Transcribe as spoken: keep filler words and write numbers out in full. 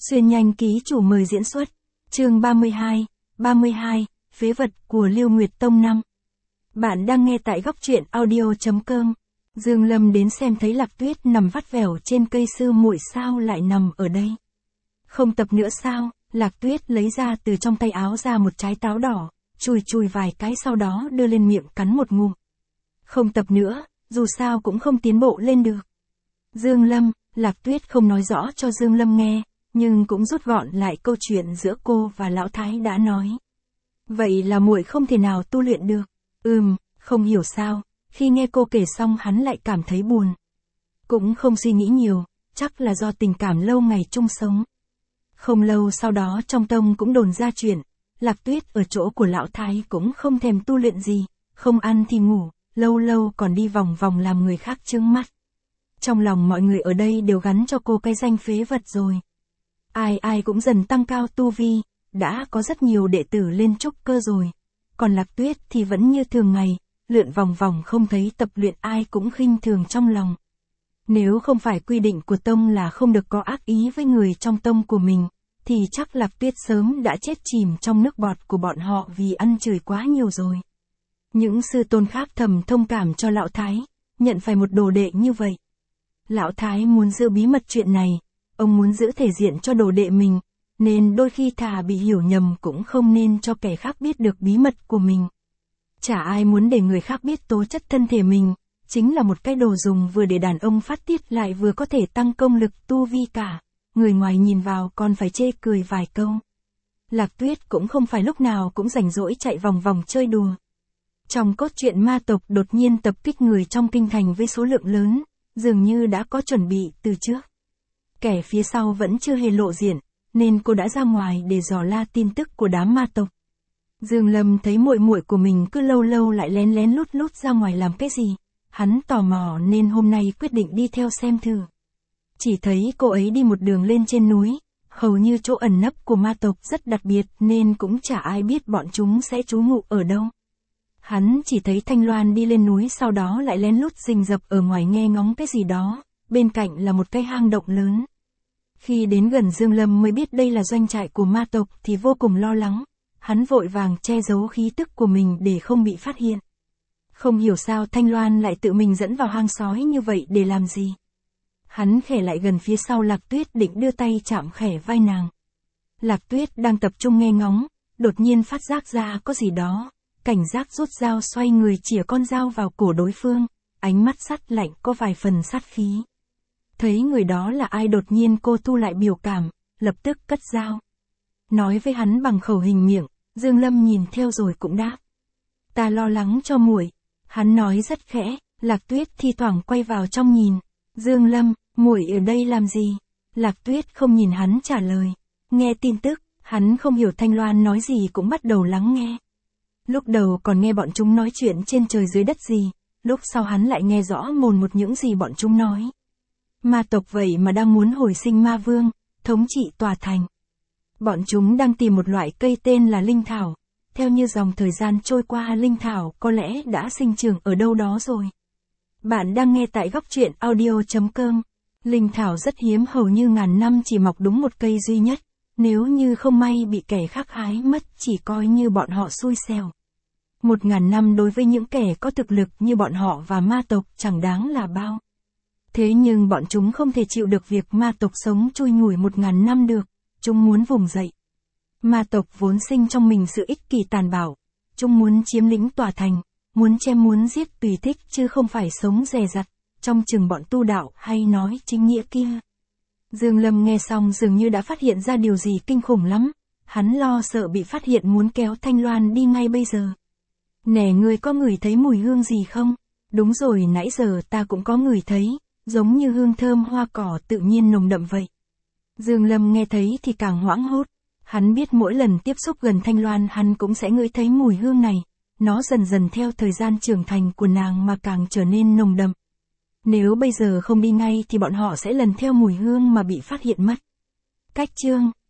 Xuyên nhanh ký chủ mời diễn xuất. Chương ba mươi hai, ba mươi hai, phế vật của Lưu Nguyệt Tông năm. Bạn đang nghe tại góc truyện audio chấm com. Dương Lâm đến xem thấy Lạc Tuyết nằm vắt vẻo trên cây sư muội, sao lại nằm ở đây? Không tập nữa sao? Lạc Tuyết lấy ra từ trong tay áo ra một trái táo đỏ, chùi chùi vài cái sau đó đưa lên miệng cắn một ngụm. Không tập nữa, dù sao cũng không tiến bộ lên được. Dương Lâm, Lạc Tuyết không nói rõ cho Dương Lâm nghe, nhưng cũng rút gọn lại câu chuyện giữa cô và lão thái đã nói. Vậy là muội không thể nào tu luyện được. Ừm, không hiểu sao, khi nghe cô kể xong hắn lại cảm thấy buồn. Cũng không suy nghĩ nhiều, chắc là do tình cảm lâu ngày chung sống. Không lâu sau đó trong tông cũng đồn ra chuyện, Lạc Tuyết ở chỗ của lão thái cũng không thèm tu luyện gì, không ăn thì ngủ, lâu lâu còn đi vòng vòng làm người khác chướng mắt. Trong lòng mọi người ở đây đều gắn cho cô cái danh phế vật rồi. Ai ai cũng dần tăng cao tu vi, đã có rất nhiều đệ tử lên trúc cơ rồi. Còn Lạc Tuyết thì vẫn như thường ngày, lượn vòng vòng không thấy tập luyện, ai cũng khinh thường trong lòng. Nếu không phải quy định của tông là không được có ác ý với người trong tông của mình, thì chắc Lạc Tuyết sớm đã chết chìm trong nước bọt của bọn họ vì ăn chửi quá nhiều rồi. Những sư tôn khác thầm thông cảm cho lão thái, nhận phải một đồ đệ như vậy. Lão thái muốn giữ bí mật chuyện này, ông muốn giữ thể diện cho đồ đệ mình, nên đôi khi thà bị hiểu nhầm cũng không nên cho kẻ khác biết được bí mật của mình. Chả ai muốn để người khác biết tố chất thân thể mình, chính là một cái đồ dùng vừa để đàn ông phát tiết lại vừa có thể tăng công lực tu vi cả, người ngoài nhìn vào còn phải chê cười vài câu. Lạc Tuyết cũng không phải lúc nào cũng rảnh rỗi chạy vòng vòng chơi đùa. Trong cốt truyện ma tộc đột nhiên tập kích người trong kinh thành với số lượng lớn, dường như đã có chuẩn bị từ trước. Kẻ phía sau vẫn chưa hề lộ diện, nên cô đã ra ngoài để dò la tin tức của đám ma tộc. Dương Lâm thấy muội muội của mình cứ lâu lâu lại lén lén lút lút ra ngoài làm cái gì, hắn tò mò nên hôm nay quyết định đi theo xem thử. Chỉ thấy cô ấy đi một đường lên trên núi, hầu như chỗ ẩn nấp của ma tộc rất đặc biệt nên cũng chả ai biết bọn chúng sẽ trú ngụ ở đâu. Hắn chỉ thấy Thanh Loan đi lên núi, sau đó lại lén lút rình rập ở ngoài nghe ngóng cái gì đó, bên cạnh là một cái hang động lớn. Khi đến gần Dương Lâm mới biết đây là doanh trại của ma tộc thì vô cùng lo lắng, hắn vội vàng che giấu khí tức của mình để không bị phát hiện. Không hiểu sao Thanh Loan lại tự mình dẫn vào hang sói như vậy để làm gì. Hắn khẽ lại gần phía sau Lạc Tuyết định đưa tay chạm khẽ vai nàng. Lạc Tuyết đang tập trung nghe ngóng, đột nhiên phát giác ra có gì đó, cảnh giác rút dao xoay người chĩa con dao vào cổ đối phương, ánh mắt sắt lạnh có vài phần sát khí. Thấy người đó là ai đột nhiên cô thu lại biểu cảm, lập tức cất dao. Nói với hắn bằng khẩu hình miệng, Dương Lâm nhìn theo rồi cũng đáp. Ta lo lắng cho muội. Hắn nói rất khẽ, Lạc Tuyết thi thoảng quay vào trong nhìn. Dương Lâm, muội ở đây làm gì? Lạc Tuyết không nhìn hắn trả lời. Nghe tin tức, hắn không hiểu Thanh Loan nói gì cũng bắt đầu lắng nghe. Lúc đầu còn nghe bọn chúng nói chuyện trên trời dưới đất gì, lúc sau hắn lại nghe rõ mồn một những gì bọn chúng nói. Ma tộc vậy mà đang muốn hồi sinh ma vương, thống trị tòa thành. Bọn chúng đang tìm một loại cây tên là linh thảo, theo như dòng thời gian trôi qua linh thảo có lẽ đã sinh trưởng ở đâu đó rồi. Bạn đang nghe tại góc truyện audio chấm com. Linh thảo rất hiếm, hầu như ngàn năm chỉ mọc đúng một cây duy nhất, nếu như không may bị kẻ khác hái mất chỉ coi như bọn họ xui xẻo. Một ngàn năm đối với những kẻ có thực lực như bọn họ và ma tộc chẳng đáng là bao. Thế nhưng bọn chúng không thể chịu được việc ma tộc sống chui nhủi một ngàn năm được, chúng muốn vùng dậy. Ma tộc vốn sinh trong mình sự ích kỷ tàn bạo, chúng muốn chiếm lĩnh tòa thành, muốn chém muốn giết tùy thích chứ không phải sống dè dặt, trong chừng bọn tu đạo hay nói chính nghĩa kia. Dương Lâm nghe xong dường như đã phát hiện ra điều gì kinh khủng lắm, hắn lo sợ bị phát hiện muốn kéo Thanh Loan đi ngay bây giờ. Nè, ngươi có ngửi thấy mùi hương gì không? Đúng rồi, nãy giờ ta cũng có ngửi thấy, giống như hương thơm hoa cỏ tự nhiên nồng đậm vậy. Dương Lâm nghe thấy thì càng hoảng hốt, hắn biết mỗi lần tiếp xúc gần Thanh Loan hắn cũng sẽ ngửi thấy mùi hương này, nó dần dần theo thời gian trưởng thành của nàng mà càng trở nên nồng đậm. Nếu bây giờ không đi ngay thì bọn họ sẽ lần theo mùi hương mà bị phát hiện mất. Cách chương